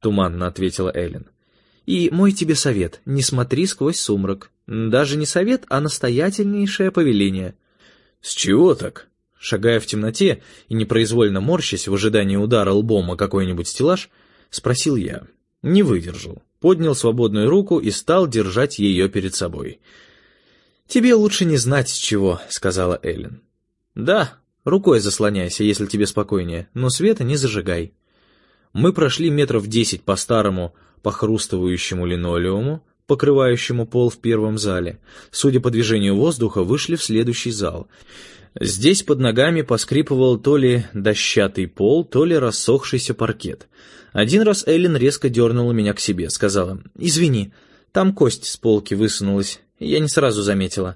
туманно ответила Эллен. «И мой тебе совет — не смотри сквозь сумрак. Даже не совет, а настоятельнейшее повеление». «С чего так?» Шагая в темноте и непроизвольно морщась в ожидании удара лбом о какой-нибудь стеллаж, спросил я. Не выдержал, поднял свободную руку и стал держать ее перед собой. «Тебе лучше не знать, с чего», — сказала Эллен. «Да, рукой заслоняйся, если тебе спокойнее, но света не зажигай». Мы прошли метров 10 по старому, похрустывающему линолеуму, покрывающему пол в первом зале. Судя по движению воздуха, вышли в следующий зал. Здесь под ногами поскрипывал то ли дощатый пол, то ли рассохшийся паркет. Один раз Эллен резко дернула меня к себе, сказала: «Извини, там кость с полки высунулась, я не сразу заметила».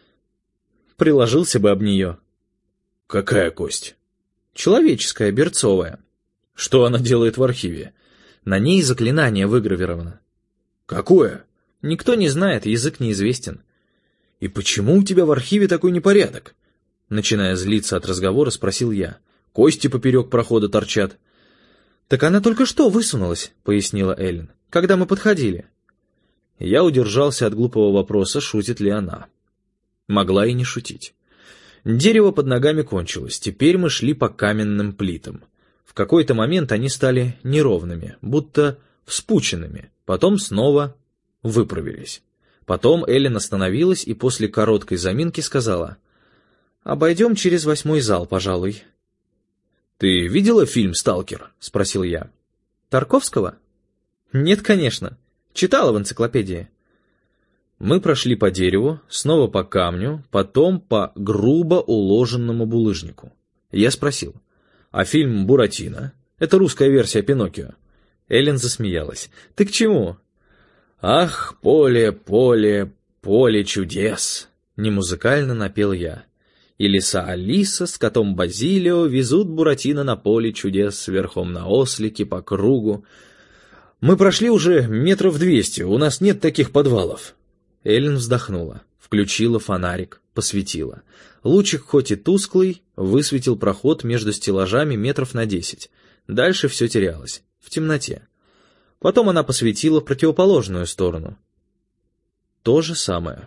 Приложился бы об нее. «Какая кость?» «Человеческая, берцовая». «Что она делает в архиве?» «На ней заклинание выгравировано». «Какое?» «Никто не знает, язык неизвестен». «И почему у тебя в архиве такой непорядок?» Начиная злиться от разговора, спросил я. «Кости поперек прохода торчат». «Так она только что высунулась», — пояснила Эллен, — «когда мы подходили». Я удержался от глупого вопроса, шутит ли она. Могла и не шутить. Дерево под ногами кончилось, теперь мы шли по каменным плитам. В какой-то момент они стали неровными, будто вспученными, потом снова выправились. Потом Эллен остановилась и после короткой заминки сказала: «Обойдем через 8-й зал, пожалуй». «Ты видела фильм «Сталкер»?» — спросил я. «Тарковского?» «Нет, конечно. Читала в энциклопедии». Мы прошли по дереву, снова по камню, потом по грубо уложенному булыжнику. Я спросил: «А фильм «Буратино»? Это русская версия «Пиноккио». Эллен засмеялась. «Ты к чему?» «Ах, поле, поле, поле чудес!» — немузыкально напел я. «И лиса Алиса с котом Базилио везут Буратино на поле чудес верхом на ослике по кругу». «Мы прошли уже метров 200, у нас нет таких подвалов». Эллен вздохнула, включила фонарик, посветила. Лучик, хоть и тусклый, высветил проход между стеллажами метров на 10. Дальше все терялось, в темноте. Потом она посветила в противоположную сторону. То же самое.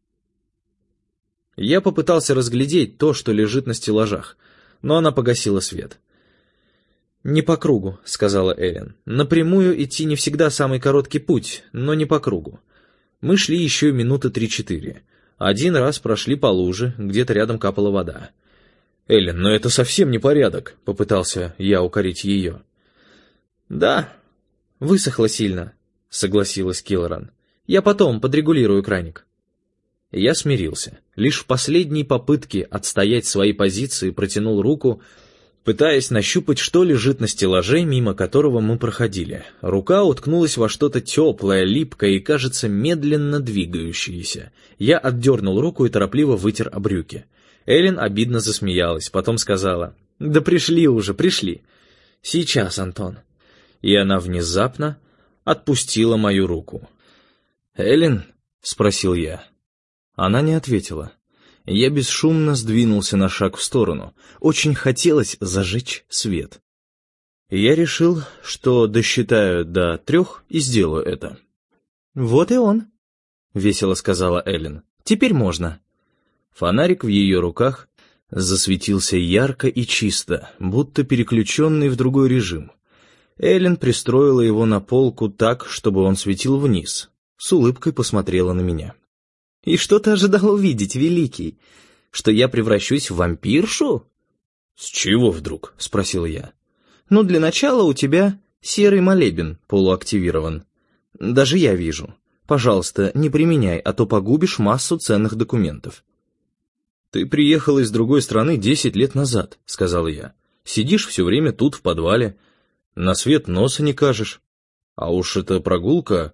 Я попытался разглядеть то, что лежит на стеллажах, но она погасила свет. «Не по кругу», — сказала Эллен. «Напрямую идти не всегда самый короткий путь, но не по кругу». Мы шли еще минуты 3-4. Один раз прошли по луже, где-то рядом капала вода. «Эллен, но это совсем не порядок», — попытался я укорить ее. «Да, высохло сильно», — согласилась Киллоран. «Я потом подрегулирую краник». Я смирился. Лишь в последней попытке отстоять свои позиции протянул руку, пытаясь нащупать, что лежит на стеллаже, мимо которого мы проходили. Рука уткнулась во что-то теплое, липкое и, кажется, медленно двигающееся. Я отдернул руку и торопливо вытер о брюки. Эллен обидно засмеялась, потом сказала: «Да пришли уже, пришли». «Сейчас, Антон». И она внезапно отпустила мою руку. «Эллен?» — спросил я. Она не ответила. Я бесшумно сдвинулся на шаг в сторону. Очень хотелось зажечь свет. Я решил, что досчитаю до 3 и сделаю это. «Вот и он», — весело сказала Эллен. «Теперь можно». Фонарик в ее руках засветился ярко и чисто, будто переключенный в другой режим. Эллен пристроила его на полку так, чтобы он светил вниз. С улыбкой посмотрела на меня. «И что ты ожидал увидеть, Великий? Что я превращусь в вампиршу?» «С чего вдруг?» — спросил я. «Ну, для начала у тебя серый молебен полуактивирован. Даже я вижу. Пожалуйста, не применяй, а то погубишь массу ценных документов». «Ты приехал из другой страны 10 лет назад», — сказал я. «Сидишь все время тут, в подвале. На свет носа не кажешь. А уж эта прогулка...»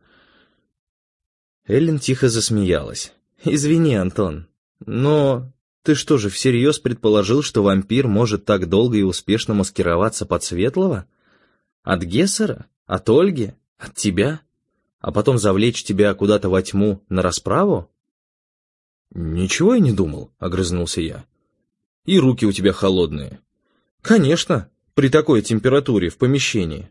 Эллен тихо засмеялась. «Извини, Антон, но ты что же, всерьез предположил, что вампир может так долго и успешно маскироваться под Светлого? От Гессера? От Ольги? От тебя? А потом завлечь тебя куда-то во тьму на расправу?» «Ничего я не думал», — огрызнулся я. «И руки у тебя холодные». «Конечно, при такой температуре в помещении».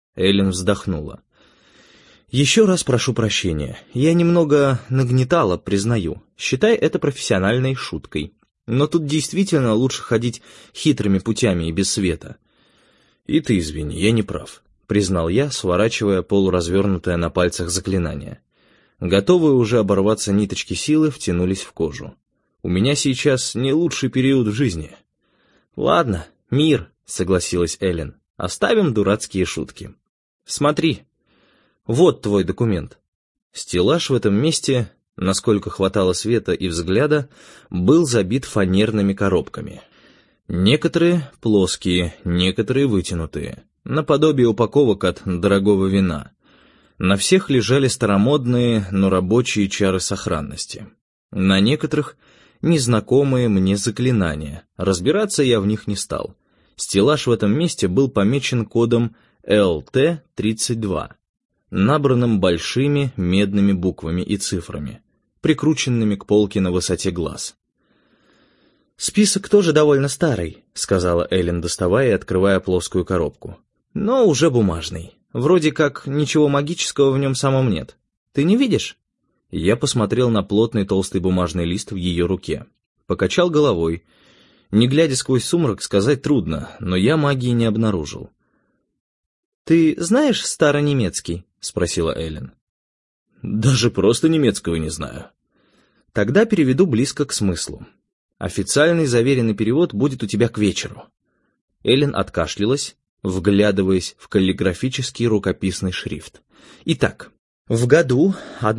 Эллен вздохнула. «Еще раз прошу прощения. Я немного нагнетала, признаю. Считай это профессиональной шуткой. Но тут действительно лучше ходить хитрыми путями и без света». «И ты извини, я не прав», — признал я, сворачивая полуразвернутое на пальцах заклинание. Готовые уже оборваться ниточки силы втянулись в кожу. «У меня сейчас не лучший период в жизни». «Ладно, мир», — согласилась Эллен. «Оставим дурацкие шутки. Смотри, вот твой документ». Стеллаж в этом месте, насколько хватало света и взгляда, был забит фанерными коробками. Некоторые плоские, некоторые вытянутые, наподобие упаковок от дорогого вина. На всех лежали старомодные, но рабочие чары сохранности. На некоторых незнакомые мне заклинания. Разбираться я в них не стал. Стеллаж в этом месте был помечен кодом LT32, набранным большими медными буквами и цифрами, прикрученными к полке на высоте глаз. «Список тоже довольно старый», — сказала Эллен, доставая и открывая плоскую коробку. «Но уже бумажный. Вроде как ничего магического в нем самом нет. Ты не видишь?» Я посмотрел на плотный толстый бумажный лист в ее руке. Покачал головой. Не глядя сквозь сумрак, сказать трудно, но я магии не обнаружил. «Ты знаешь старонемецкий?» — спросила Эллен. «Даже просто немецкого не знаю». «Тогда переведу близко к смыслу. Официальный заверенный перевод будет у тебя к вечеру». Эллен откашлялась, вглядываясь в каллиграфический рукописный шрифт. «Итак, в году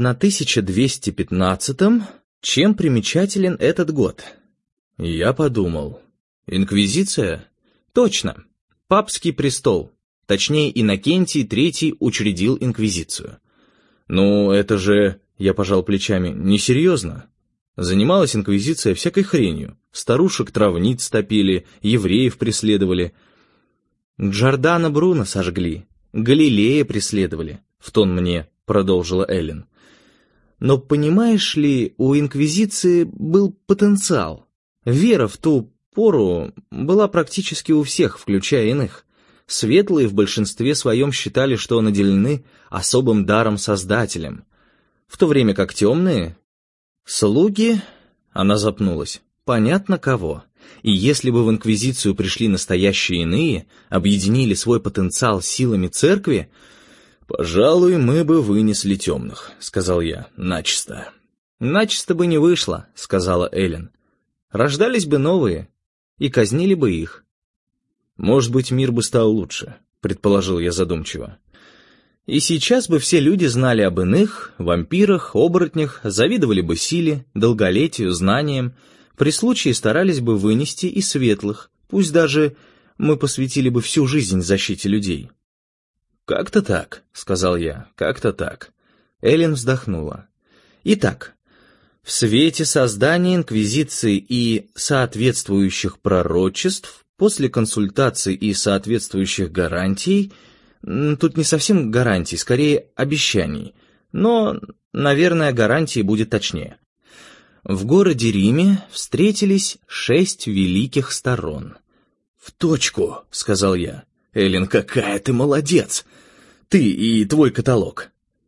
1215-м чем примечателен этот год?» Я подумал. «Инквизиция?» «Точно. Папский престол. Точнее, Иннокентий III учредил инквизицию». «Ну, это же...» — я пожал плечами. «Несерьезно. Занималась инквизиция всякой хренью. Старушек-травниц топили, евреев преследовали». «Джордано Бруно сожгли, Галилея преследовали», — в тон мне продолжила Эллен. «Но понимаешь ли, у инквизиции был потенциал. Вера в ту пору была практически у всех, включая иных. Светлые в большинстве своем считали, что наделены особым даром Создателем, в то время как темные — слуги...» Она запнулась. «Понятно кого. И если бы в инквизицию пришли настоящие иные, объединили свой потенциал силами церкви...» «Пожалуй, мы бы вынесли темных», — сказал я, — «начисто». «Начисто бы не вышло», — сказала Эллен. «Рождались бы новые, и казнили бы их». «Может быть, мир бы стал лучше», — предположил я задумчиво. «И сейчас бы все люди знали об иных, вампирах, оборотнях, завидовали бы силе, долголетию, знаниям, при случае старались бы вынести и светлых, пусть даже мы посвятили бы всю жизнь защите людей». «Как-то так», — сказал я, — «как-то так». Эллен вздохнула. «Итак, в свете создания инквизиции и соответствующих пророчеств, после консультаций и соответствующих гарантий, тут не совсем гарантий, скорее обещаний, но, наверное, гарантии будет точнее, в городе Риме встретились 6 великих сторон». «В точку», — сказал я. «Эллен, какая ты молодец! Ты и твой каталог».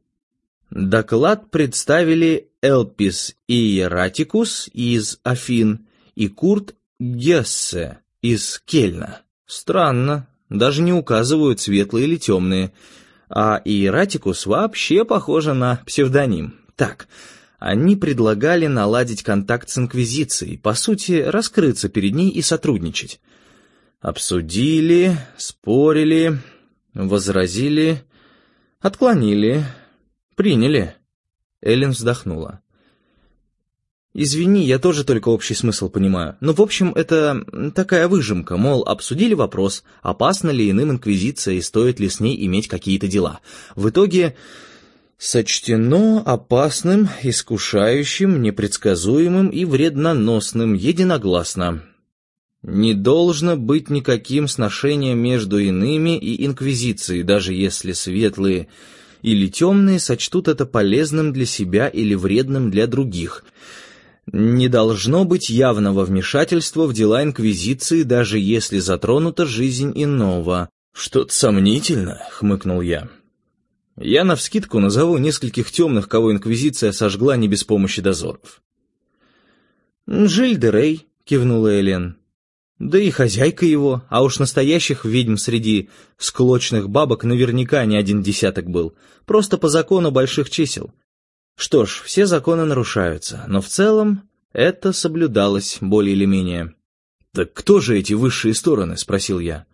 Доклад представили Элпис Иератикус из Афин и Курт Гессе из Кельна. Странно, даже не указывают, светлые или темные, а Иератикус вообще похоже на псевдоним. Так, они предлагали наладить контакт с Инквизицией, по сути, раскрыться перед ней и сотрудничать. Обсудили, спорили, возразили, отклонили, приняли. Эллен вздохнула. «Извини, я тоже только общий смысл понимаю. Но, в общем, это такая выжимка, мол, обсудили вопрос, опасна ли иным инквизиция и стоит ли с ней иметь какие-то дела. В итоге сочтено опасным, искушающим, непредсказуемым и вредноносным единогласно. Не должно быть никаким сношением между иными и инквизицией, даже если светлые или темные сочтут это полезным для себя или вредным для других. Не должно быть явного вмешательства в дела инквизиции, даже если затронута жизнь иного. «Что-то сомнительно», — хмыкнул я. «Я навскидку назову нескольких темных, кого Инквизиция сожгла не без помощи дозоров». «Жиль де Рей», — кивнула Элен. «Да и хозяйка его, а уж настоящих ведьм среди склочных бабок наверняка не один десяток был, просто по закону больших чисел. Что ж, все законы нарушаются, но в целом это соблюдалось более или менее». «Так кто же эти высшие стороны?» — спросил я.